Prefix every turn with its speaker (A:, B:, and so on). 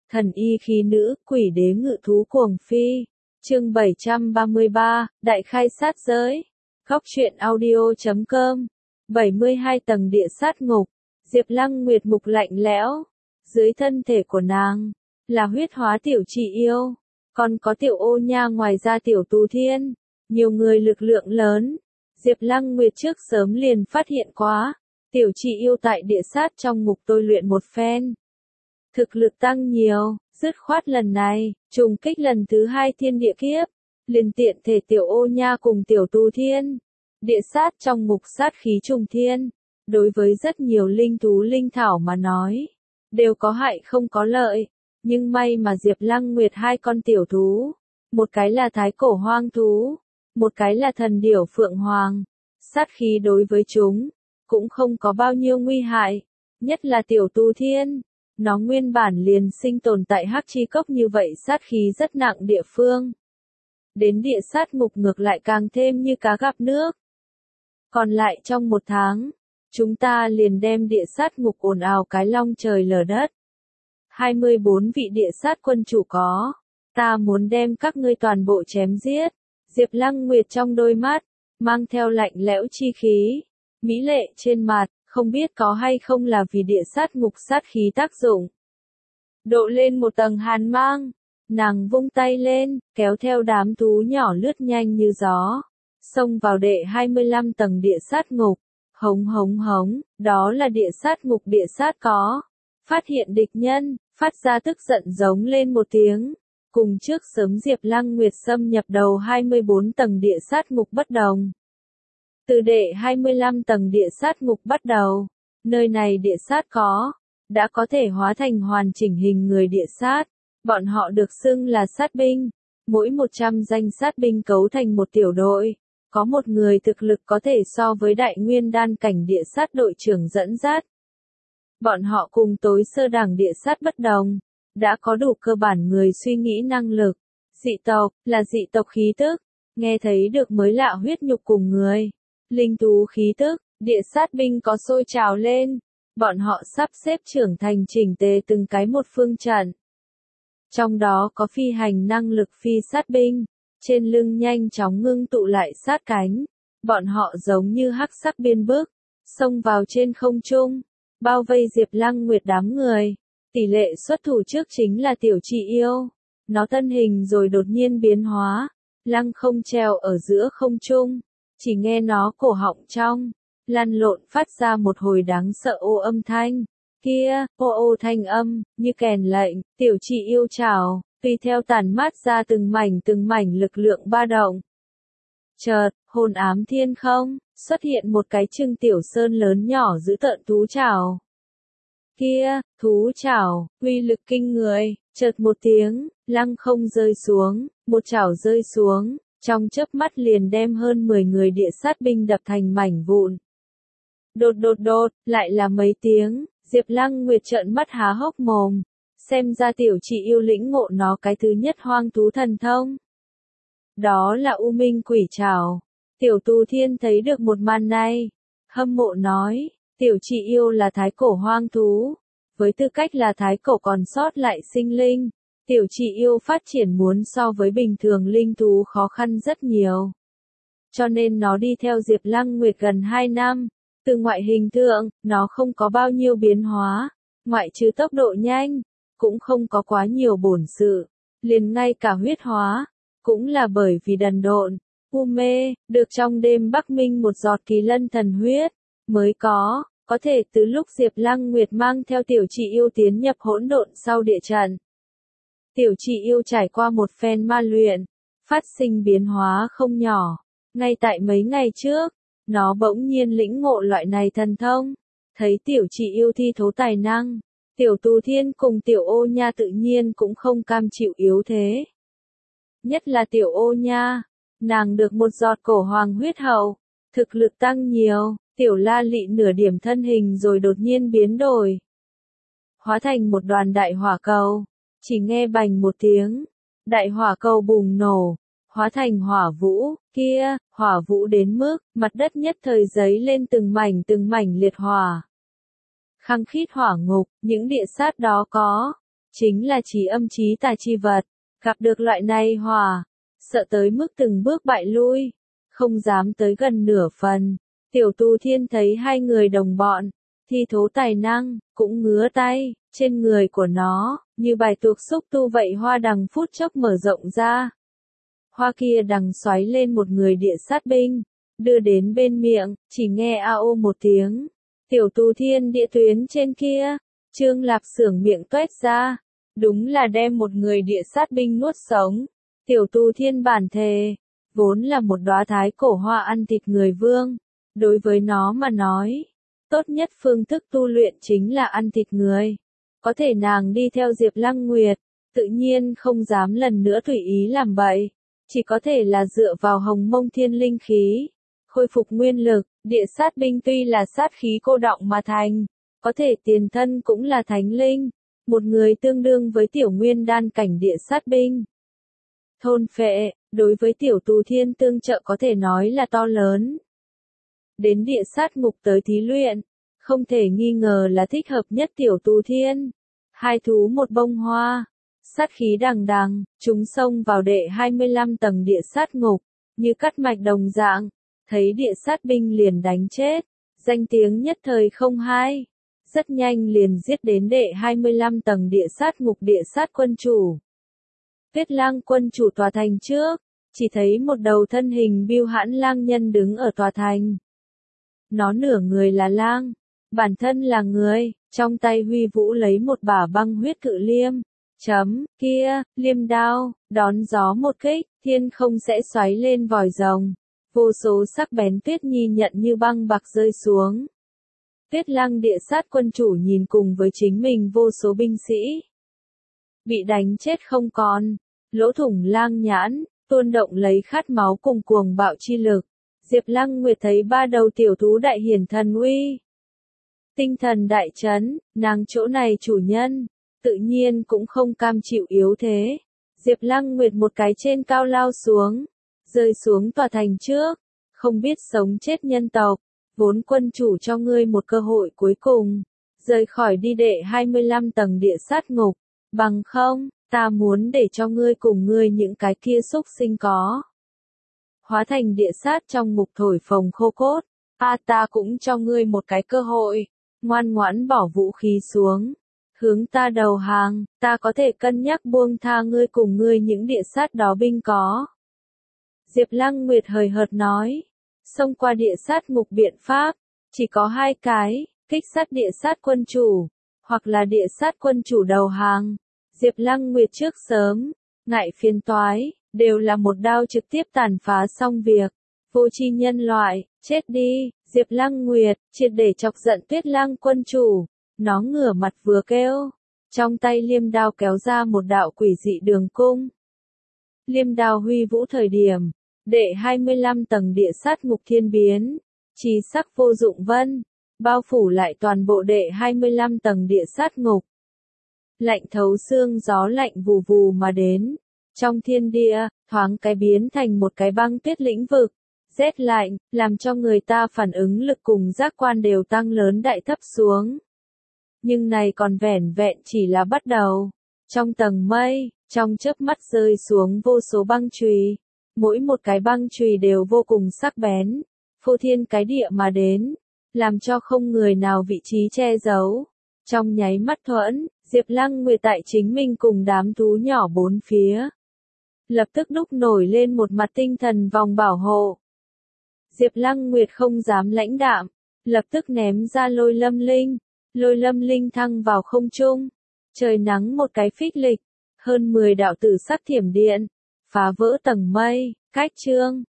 A: Thần y khí nữ, quỷ đế ngự thú cuồng phi. Chương 733, Đại khai sát giới. Góc truyện audio.com. 72 tầng địa sát ngục. Diệp Lăng Nguyệt mục lạnh lẽo. Dưới thân thể của nàng là huyết hóa tiểu chị yêu, còn có tiểu ô nha, ngoài ra tiểu tu thiên, nhiều người lực lượng lớn. Diệp Lăng Nguyệt trước sớm liền phát hiện quá, tiểu chị yêu tại địa sát trong ngục tôi luyện một phen, thực lực tăng nhiều, dứt khoát lần này, trùng kích lần thứ 2 thiên địa kiếp, liền tiện thể tiểu ô nha cùng tiểu tu thiên. Địa sát trong ngục sát khí trùng thiên, đối với rất nhiều linh thú linh thảo mà nói, đều có hại không có lợi, nhưng may mà Diệp Lăng Nguyệt hai con tiểu thú, một cái là thái cổ hoang thú, một cái là thần điểu phượng hoàng, sát khí đối với chúng cũng không có bao nhiêu nguy hại, nhất là tiểu tu thiên, nó nguyên bản liền sinh tồn tại hắc chi cốc, như vậy sát khí rất nặng địa phương. Đến địa sát ngục ngược lại càng thêm như cá gặp nước. Còn lại trong 1 tháng, chúng ta liền đem địa sát ngục ồn ào cái long trời lở đất. 24 vị địa sát quân chủ có, ta muốn đem các ngươi toàn bộ chém giết. Diệp Lăng Nguyệt trong đôi mắt, mang theo lạnh lẽo chi khí, mỹ lệ trên mặt, không biết có hay không là vì địa sát ngục sát khí tác dụng. Độ lên một tầng hàn mang, nàng vung tay lên, kéo theo đám thú nhỏ lướt nhanh như gió, xông vào đệ 25 tầng địa sát ngục. Hống hống hống, đó là địa sát ngục. Địa sát có phát hiện địch nhân, phát ra tức giận giống lên một tiếng. Cùng trước sớm Diệp Lăng Nguyệt xâm nhập đầu 24 tầng địa sát ngục bất đồng. Từ đệ 25 tầng địa sát ngục bắt đầu, nơi này địa sát có đã có thể hóa thành hoàn chỉnh hình người địa sát. Bọn họ được xưng là sát binh, mỗi 100 danh sát binh cấu thành một tiểu đội. Có một người thực lực có thể so với đại nguyên đan cảnh địa sát đội trưởng dẫn dắt. Bọn họ cùng tối sơ đẳng địa sát bất đồng, đã có đủ cơ bản người suy nghĩ năng lực. Dị tộc, là dị tộc khí tức, nghe thấy được mới lạ huyết nhục cùng người. Linh thú khí tức, địa sát binh có sôi trào lên. Bọn họ sắp xếp trưởng thành chỉnh tề từng cái một phương trận. Trong đó có phi hành năng lực phi sát binh. Trên lưng nhanh chóng ngưng tụ lại sát cánh, bọn họ giống như hắc sắc biên bức, xông vào trên không trung, bao vây Diệp Lăng Nguyệt đám người. Tỷ lệ xuất thủ trước chính là tiểu chị yêu, nó thân hình rồi đột nhiên biến hóa, lăng không treo ở giữa không trung, chỉ nghe nó cổ họng trong, lăn lộn phát ra một hồi đáng sợ ô âm thanh, kia, ô ô thanh âm, như kèn lệnh, tiểu chị yêu chào. Tùy theo tản mát ra từng mảnh lực lượng ba động. Chợt, hồn ám thiên không, xuất hiện một cái trưng tiểu sơn lớn nhỏ dữ tợn thú chảo. Kia, thú chảo, uy lực kinh người, chợt một tiếng, lăng không rơi xuống, một chảo rơi xuống, trong chớp mắt liền đem hơn 10 người địa sát binh đập thành mảnh vụn. Đột đột đột, lại là mấy tiếng, Diệp Lăng Nguyệt trợn mắt há hốc mồm. Xem ra tiểu chị yêu lĩnh ngộ nó cái thứ nhất hoang thú thần thông. Đó là U Minh Quỷ Trảo. Tiểu Tu Thiên thấy được một màn này, hâm mộ nói, tiểu chị yêu là thái cổ hoang thú. Với tư cách là thái cổ còn sót lại sinh linh, tiểu chị yêu phát triển muốn so với bình thường linh thú khó khăn rất nhiều. Cho nên nó đi theo Diệp Lăng Nguyệt gần 2 năm. Từ ngoại hình thượng, nó không có bao nhiêu biến hóa, ngoại trừ tốc độ nhanh. Cũng không có quá nhiều bổn sự, liền ngay cả huyết hóa, cũng là bởi vì đần độn, u mê, được trong đêm Bắc Minh một giọt kỳ lân thần huyết, mới có thể từ lúc Diệp Lăng Nguyệt mang theo tiểu chị yêu tiến nhập hỗn độn sau địa trận. Tiểu chị yêu trải qua một phen ma luyện, phát sinh biến hóa không nhỏ, ngay tại mấy ngày trước, nó bỗng nhiên lĩnh ngộ loại này thần thông, thấy tiểu chị yêu thi thố tài năng. Tiểu Tu Thiên cùng tiểu ô nha tự nhiên cũng không cam chịu yếu thế. Nhất là tiểu ô nha, nàng được một giọt cổ hoàng huyết hậu, thực lực tăng nhiều, tiểu la lị nửa điểm thân hình rồi đột nhiên biến đổi. Hóa thành một đoàn đại hỏa cầu, chỉ nghe bành một tiếng, đại hỏa cầu bùng nổ, hóa thành hỏa vũ, kia, hỏa vũ đến mức, mặt đất nhất thời giấy lên từng mảnh liệt hỏa. Khăng khít hỏa ngục, những địa sát đó có chính là trí âm trí tà chi vật, gặp được loại này hỏa, sợ tới mức từng bước bại lui, không dám tới gần nửa phần. Tiểu Tu Thiên thấy hai người đồng bọn, thi thố tài năng, cũng ngứa tay, trên người của nó, như bài tuộc xúc tu vậy hoa đằng phút chốc mở rộng ra. Hoa kia đằng xoáy lên một người địa sát binh, đưa đến bên miệng, chỉ nghe a ô một tiếng. Tiểu Tu Thiên địa tuyến trên kia, Trương Lạp Xưởng miệng toét ra, đúng là đem một người địa sát binh nuốt sống. Tiểu Tu Thiên bản thề, vốn là một đóa thái cổ hoa ăn thịt người vương, đối với nó mà nói, tốt nhất phương thức tu luyện chính là ăn thịt người. Có thể nàng đi theo Diệp Lăng Nguyệt, tự nhiên không dám lần nữa tùy ý làm bậy, chỉ có thể là dựa vào hồng mông thiên linh khí, khôi phục nguyên lực. Địa sát binh tuy là sát khí cô đọng mà thành, có thể tiền thân cũng là thánh linh, một người tương đương với tiểu nguyên đan cảnh địa sát binh. Thôn phệ, đối với Tiểu Tu Thiên tương trợ có thể nói là to lớn. Đến địa sát ngục tới thí luyện, không thể nghi ngờ là thích hợp nhất Tiểu Tu Thiên. Hai thú một bông hoa, sát khí đằng đằng, chúng xông vào đệ 25 tầng địa sát ngục, như cắt mạch đồng dạng, thấy địa sát binh liền đánh chết, danh tiếng nhất thời không hai. Rất nhanh liền giết đến đệ 25 tầng địa sát ngục địa sát quân chủ. Tuyết Lang quân chủ tòa thành trước, chỉ thấy một đầu thân hình biêu hãn lang nhân đứng ở tòa thành. Nó nửa người là lang, bản thân là người, trong tay huy vũ lấy một bả băng huyết cự liêm. Kia, liêm đao, đón gió một kích, thiên không sẽ xoáy lên vòi rồng. Vô số sắc bén tuyết nhi nhận như băng bạc rơi xuống. Tuyết Lang địa sát quân chủ nhìn cùng với chính mình vô số binh sĩ. Bị đánh chết không còn, lỗ thủng lang nhãn, tuôn động lấy khát máu cùng cuồng bạo chi lực. Diệp Lăng Nguyệt thấy ba đầu tiểu thú đại hiển thần uy. Tinh thần đại chấn, nàng chỗ này chủ nhân, tự nhiên cũng không cam chịu yếu thế. Diệp Lăng Nguyệt một cái trên cao lao xuống, rơi xuống tòa thành trước, không biết sống chết nhân tộc, vốn quân chủ cho ngươi một cơ hội cuối cùng, rời khỏi đi đệ 25 tầng địa sát ngục, bằng không, ta muốn để cho ngươi cùng ngươi những cái kia xúc sinh có. Hóa thành địa sát trong ngục thổi phồng khô cốt, ta cũng cho ngươi một cái cơ hội, ngoan ngoãn bỏ vũ khí xuống, hướng ta đầu hàng, ta có thể cân nhắc buông tha ngươi cùng ngươi những địa sát đó binh có. Diệp Lăng Nguyệt hời hợt nói, xông qua địa sát ngục biện pháp, chỉ có hai cái, kích sát địa sát quân chủ, hoặc là địa sát quân chủ đầu hàng. Diệp Lăng Nguyệt trước sớm, ngại phiền toái, đều là một đao trực tiếp tàn phá xong việc. Vô tri nhân loại, chết đi, Diệp Lăng Nguyệt, triệt để chọc giận Tuyết Lang quân chủ. Nó ngửa mặt vừa kêu, trong tay liêm đao kéo ra một đạo quỷ dị đường cung. Liêm đao huy vũ thời điểm, đệ 25 tầng địa sát ngục thiên biến, trí sắc vô dụng vân, bao phủ lại toàn bộ đệ 25 tầng địa sát ngục. Lạnh thấu xương gió lạnh vù vù mà đến, trong thiên địa, thoáng cái biến thành một cái băng tuyết lĩnh vực, rét lạnh, làm cho người ta phản ứng lực cùng giác quan đều tăng lớn đại thấp xuống. Nhưng này còn vẻn vẹn chỉ là bắt đầu. Trong tầng mây, trong chớp mắt rơi xuống vô số băng chùy, mỗi một cái băng chùy đều vô cùng sắc bén, phô thiên cái địa mà đến, làm cho không người nào vị trí che giấu. Trong nháy mắt thuẫn, Diệp Lăng Nguyệt tại chính mình cùng đám thú nhỏ bốn phía, lập tức đúc nổi lên một mặt tinh thần vòng bảo hộ. Diệp Lăng Nguyệt không dám lãnh đạm, lập tức ném ra lôi lâm linh thăng vào không trung, trời nắng một cái phích lịch, hơn 10 đạo tử sắc thiểm điện, phá vỡ tầng mây, cách chương,